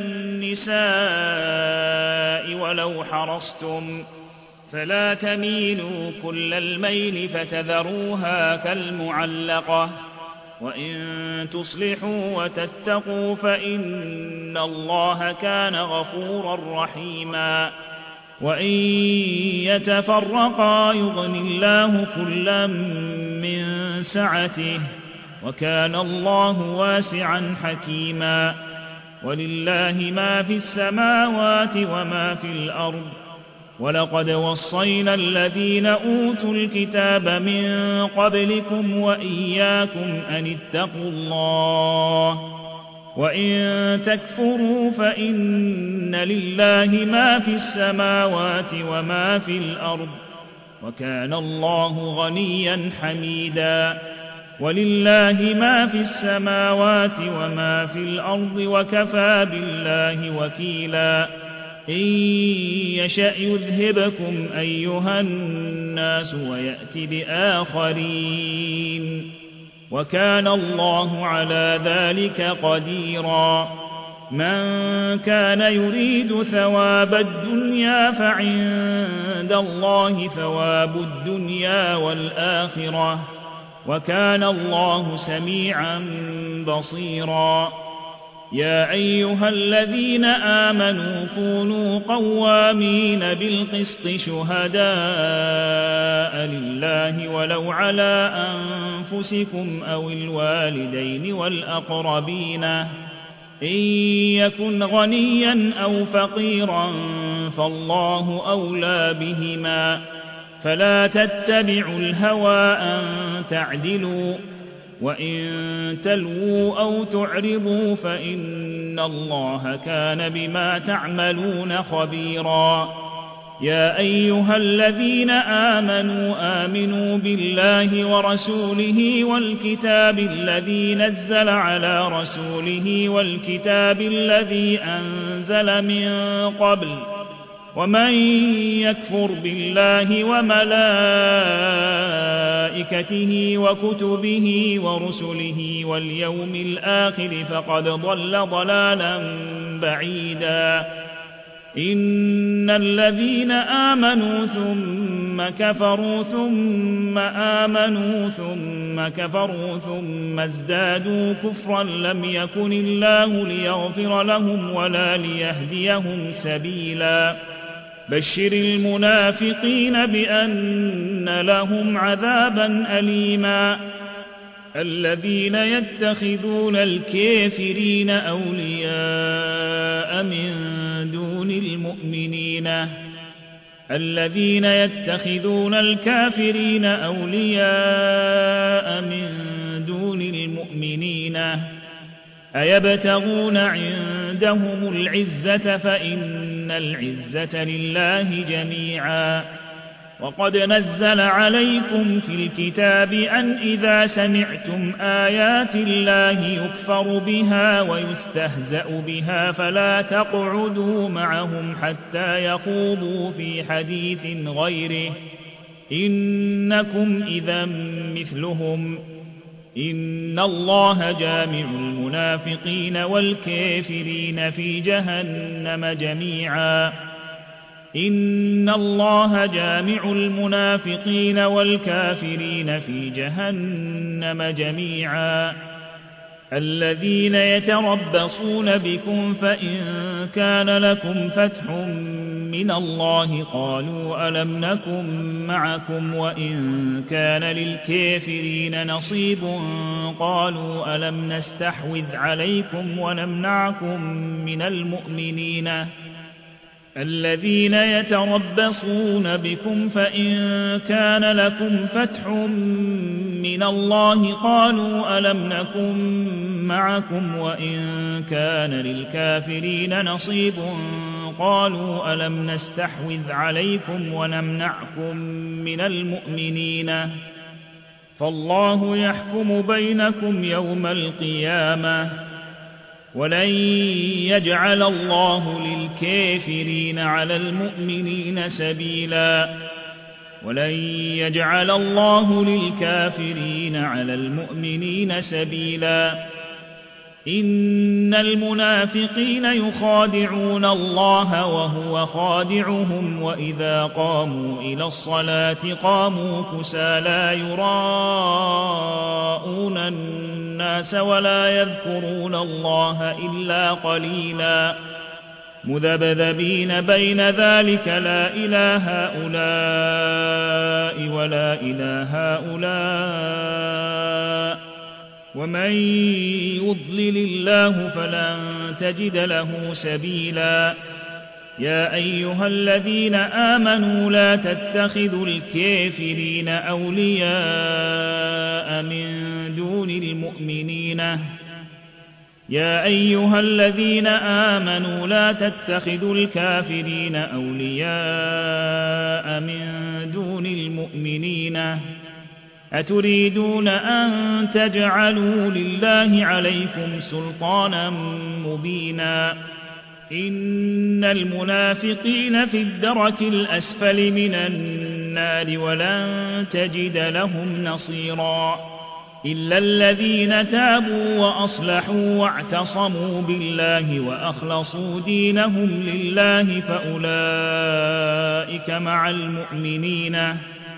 النساء ولو حرصتم فلا تميلوا كل الميل فتذروها كالمعلقة وإن تصلحوا وتتقوا فإن الله كان غفورا رحيما وإن يتفرقا يغن الله كلا من سعته وكان الله واسعا حكيما ولله ما في السماوات وما في الأرض ولقد وصينا الذين أوتوا الكتاب من قبلكم وإياكم أن اتقوا الله وإن تكفروا فإن لله ما في السماوات وما في الأرض وكان الله غنيا حميدا ولله ما في السماوات وما في الأرض وكفى بالله وكيلا إن يشأ يذهبكم أيها الناس ويأت بآخرين وكان الله على ذلك قديرا من كان يريد ثواب الدنيا فعند الله ثواب الدنيا والآخرة وكان الله سميعا بصيرا يا أيها الذين آمنوا كونوا قوامين بالقسط شهداء لله ولو على أنفسكم أو الوالدين والأقربين إن يكن غنيا أو فقيرا فالله أولى بهما فلا تتبعوا الهوى أن تعدلوا وإن تلووا أو تعرضوا فإن الله كان بما تعملون خبيرا يا أيها الذين آمنوا بالله ورسوله والكتاب الذي نزل على رسوله والكتاب الذي أنزل من قبل ومن يكفر بالله وملائكته وكتبه ورسله واليوم الآخر فقد ضل ضلالا بعيدا إن الذين آمنوا ثم كفروا ثم آمنوا ثم كفروا ثم ازدادوا كفرا لم يكن الله ليغفر لهم ولا ليهديهم سبيلا بشر المنافقين بأن لهم عذابا أليما الذين يتخذون الكافرين أولياء من دون المؤمنين الذين يتخذون الكافرين أولياء من دون المؤمنين أيبتغون عندهم العزة فإن العزة لله جميعا وقد نزل عليكم في الكتاب أن إذا سمعتم آيات الله يكفر بها ويستهزأ بها فلا تقعدوا معهم حتى يخوضوا في حديث غيره إنكم إذا مثلهم إن الله جامع المنافقين والكافرين في جهنم جميعا إن الله جامع المنافقين والكافرين في جهنم جميعا الذين يتربصون بكم فإن كان لكم فتح من الله قالوا ألم نكن معكم وإن كان للكافرين نصيب قالوا ألم نستحوذ عليكم ونمنعكم من المؤمنين الذين يتربصون بكم فإن كان لكم فتح من الله قالوا ألم نكن معكم وإن كان للكافرين نصيب قالوا ألم نستحوذ عليكم ونمنعكم من المؤمنين فالله يحكم بينكم يوم القيامة ولن يجعل الله للكافرين على المؤمنين سبيلا ولن يجعل الله للكافرين على المؤمنين سبيلا إن المنافقين يخادعون الله وهو خادعهم وإذا قاموا إلى الصلاة قاموا كسى لا يراءون الناس ولا يذكرون الله إلا قليلا مذبذبين بين ذلك لا إله هؤلاء ولا إله هؤلاء ومن يضلل الله فلن تجد له سبيلا يا أيها الذين آمنوا لا تتخذوا الكافرين أولياء من دون المؤمنين يا أيها الذين آمنوا لا تتخذوا الكافرين أولياء من دون المؤمنين أتريدون أن تجعلوا لله عليكم سلطانا مبينا إن المنافقين في الدرك الأسفل من النار ولن تجد لهم نصيرا إلا الذين تابوا وأصلحوا واعتصموا بالله وأخلصوا دينهم لله فأولئك مع المؤمنين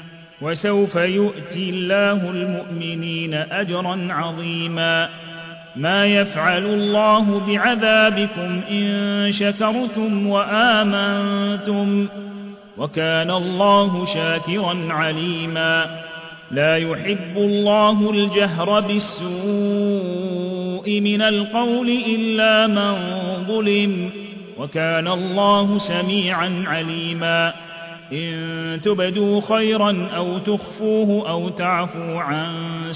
وسوف يؤتي الله المؤمنين أجرا عظيما ما يفعل الله بعذابكم إن شكرتم وآمنتم وكان الله شاكرا عليما لا يحب الله الجهر بالسوء من القول إلا من ظلم وكان الله سميعا عليما إن تبدوا خيرا أو تخفوه أو تعفوا عن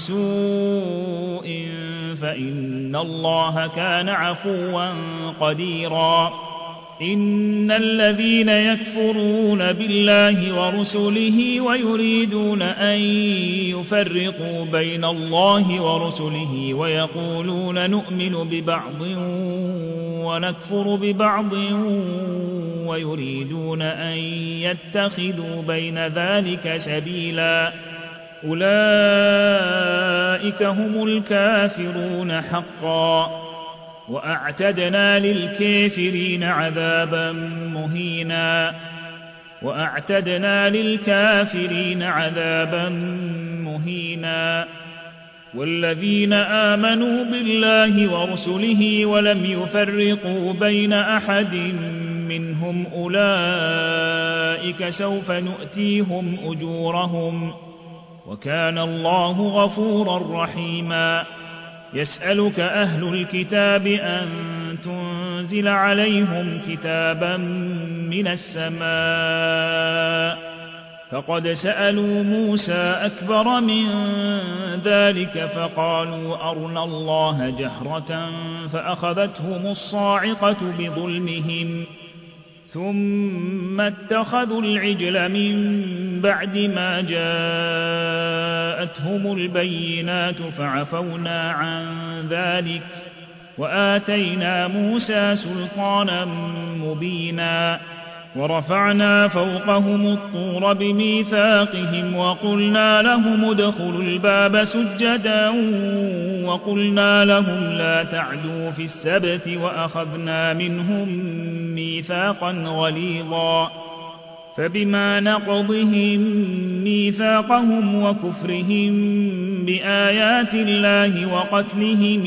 سوء فإن الله كان عفوا قديرا إن الذين يكفرون بالله ورسله ويريدون أن يفرقوا بين الله ورسله ويقولون نؤمن ببعض ونكفر ببعض ويريدون أن يتخذوا بين ذلك سبيلا أولئك هم الكافرون حقا وأعتدنا للكافرين عذابا مهينا والذين آمنوا بالله ورسله ولم يفرقوا بين أحد منهم أولئك سوف نؤتيهم أجورهم وكان الله غفورا رحيما يسألك أهل الكتاب أن تنزل عليهم كتابا من السماء فقد سألوا موسى أكبر من ذلك فقالوا أرنا الله جهرة فأخذتهم الصاعقة بظلمهم ثم اتخذوا العجل من بعد ما جاءتهم البينات فعفونا عن ذلك وآتينا موسى سلطانا مبينا ورفعنا فوقهم الطور بميثاقهم وقلنا لهم ادخلوا الباب سجدا وقلنا لهم لا تعدوا في السبت وأخذنا منهم ميثاقا غليظا فبما نقضهم ميثاقهم وكفرهم بآيات الله وقتلهم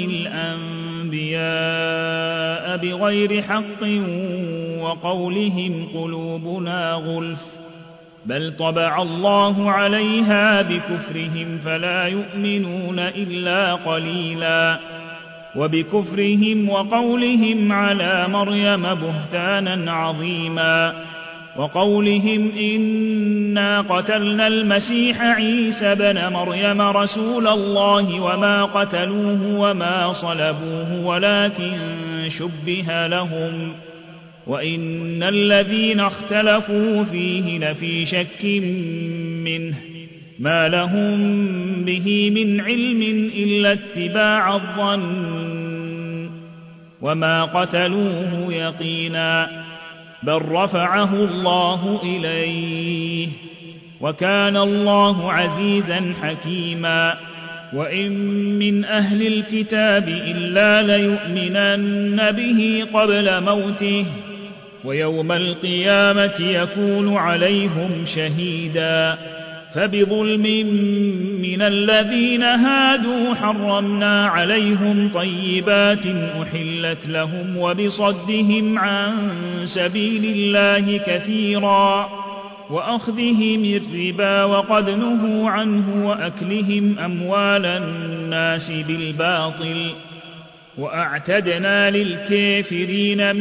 الأنبياء بغير حق وقولهم قلوبنا غلف بل طبع الله عليها بكفرهم فلا يؤمنون إلا قليلا وبكفرهم وقولهم على مريم بهتانا عظيما وقولهم إنا قتلنا المسيح عيسى بن مريم رسول الله وما قتلوه وما صلبوه ولكن شبه لهم وإن الذين اختلفوا فيه لفي شك منه ما لهم به من علم إلا اتباع الظن وما قتلوه يقينا بل رفعه الله إليه وكان الله عزيزا حكيما وإن من أهل الكتاب إلا ليؤمنن به قبل موته ويوم القيامة يكون عليهم شهيدا فبظلم من الذين هادوا حرمنا عليهم طيبات أحلت لهم وبصدهم عن سبيل الله كثيرا وأخذهم الربا وقد نهوا عنه وأكلهم أموال الناس بالباطل وأعتدنا للكافرين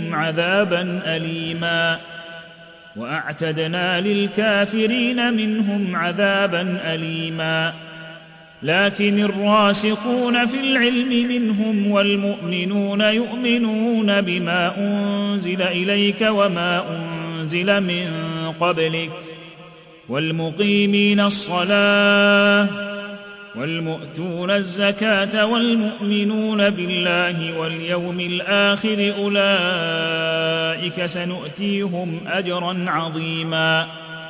منهم عذابا أليما لكن الراسخون في العلم منهم والمؤمنون يؤمنون بما أنزل إليك وما أنزل من قبلك والمقيمين الصلاة والمؤتون الزكاة والمؤمنون بالله واليوم الآخر أولئك سنؤتيهم أجرا عظيما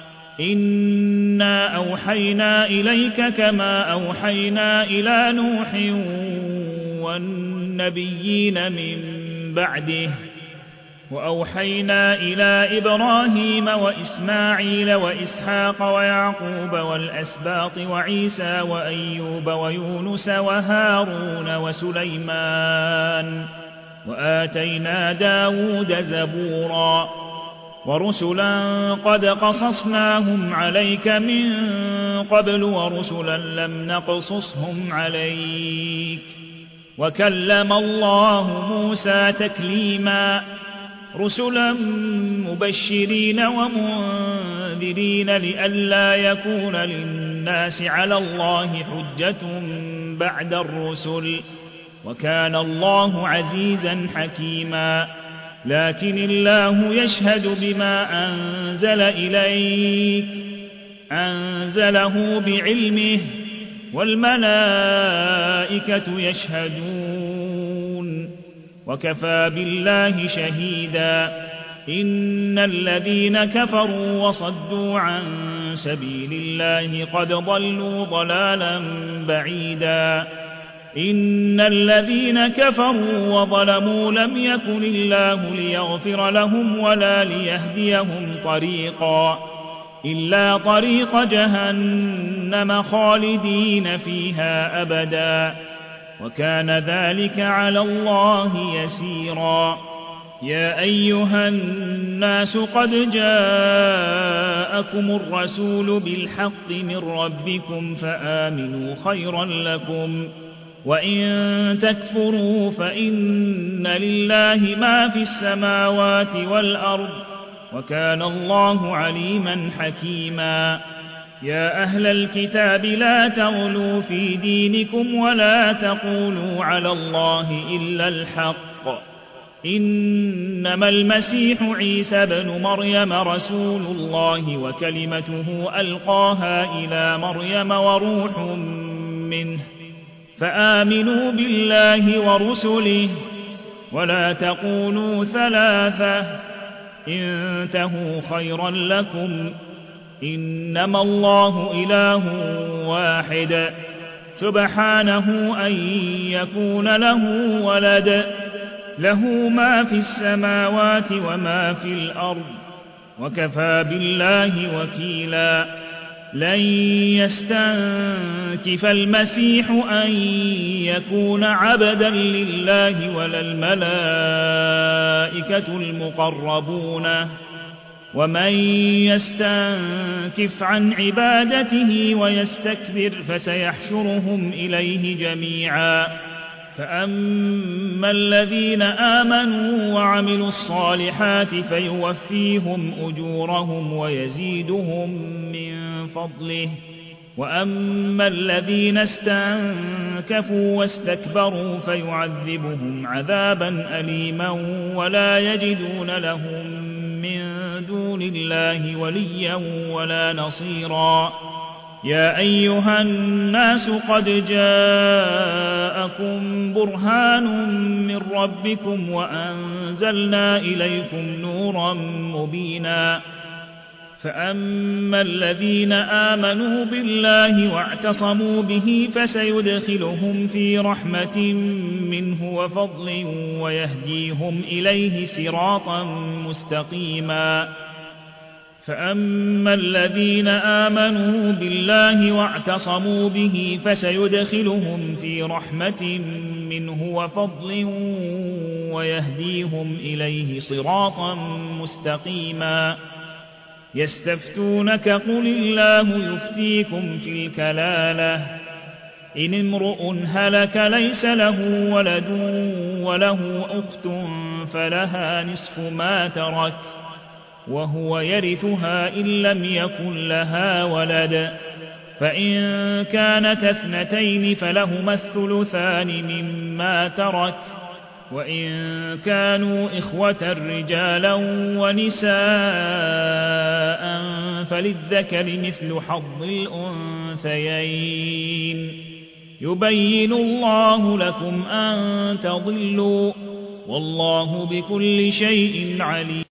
إنا أوحينا إليك كما أوحينا إلى نوح والنبيين من بعده وأوحينا إلى إبراهيم وإسماعيل وإسحاق ويعقوب والأسباط وعيسى وأيوب ويونس وهارون وسليمان وآتينا داود زبورا ورسلا قد قصصناهم عليك من قبل ورسلا لم نقصصهم عليك وكلم الله موسى تكليما رسلا مبشرين ومنذرين لئلا يكون للناس على الله حجة بعد الرسل وكان الله عزيزا حكيما لكن الله يشهد بما أنزل إليك أنزله بعلمه والملائكة يشهدون وكفى بالله شهيدا إن الذين كفروا وصدوا عن سبيل الله قد ضلوا ضلالا بعيدا إن الذين كفروا وظلموا لم يكن الله ليغفر لهم ولا ليهديهم طريقا إلا طريق جهنم خالدين فيها أبدا وكان ذلك على الله يسيرا يا أيها الناس قد جاءكم الرسول بالحق من ربكم فآمنوا خيرا لكم وإن تكفروا فإن لله ما في السماوات والأرض وكان الله عليما حكيما يا أهل الكتاب لا تغلوا في دينكم ولا تقولوا على الله إلا الحق إنما المسيح عيسى بن مريم رسول الله وكلمته ألقاها إلى مريم وروح منه فآمنوا بالله ورسله ولا تقولوا ثلاثة انتهوا خيرا لكم إنما الله إله واحد سبحانه أن يكون له ولد له ما في السماوات وما في الأرض وكفى بالله وكيلا لن يستنكف المسيح أن يكون عبدا لله ولا الملائكة المقربون ومن يستنكف عن عبادته ويستكبر فسيحشرهم إليه جميعا فأما الذين آمنوا وعملوا الصالحات فيوفيهم أجورهم ويزيدهم من فضله وأما الذين استنكفوا واستكبروا فيعذبهم عذابا أليما ولا يجدون لهم من دون الله وليا ولا نصيرا يا أيها الناس قد جاءكم برهان من ربكم وأنزلنا إليكم نورا مبينا فأما الذين آمنوا بالله واعتصموا به فسيدخلهم في رحمة منه وفضل ويهديهم إليه صراطا مستقيما فأما الذين آمنوا بالله واعتصموا به فسيدخلهم في رحمة منه وفضل ويهديهم إليه صراطا مستقيما يستفتونك قل الله يفتيكم في الكلالة إن امرؤ هلك ليس له ولد وله أخت فلها نصف ما ترك وهو يرثها إن لم يكن لها ولد فإن كانت اثنتين فلهما الثلثان مما ترك وإن كانوا إخوة رجالا ونساء فللذكر مثل حظ الأنثيين يبين الله لكم أن تضلوا والله بكل شيء عليم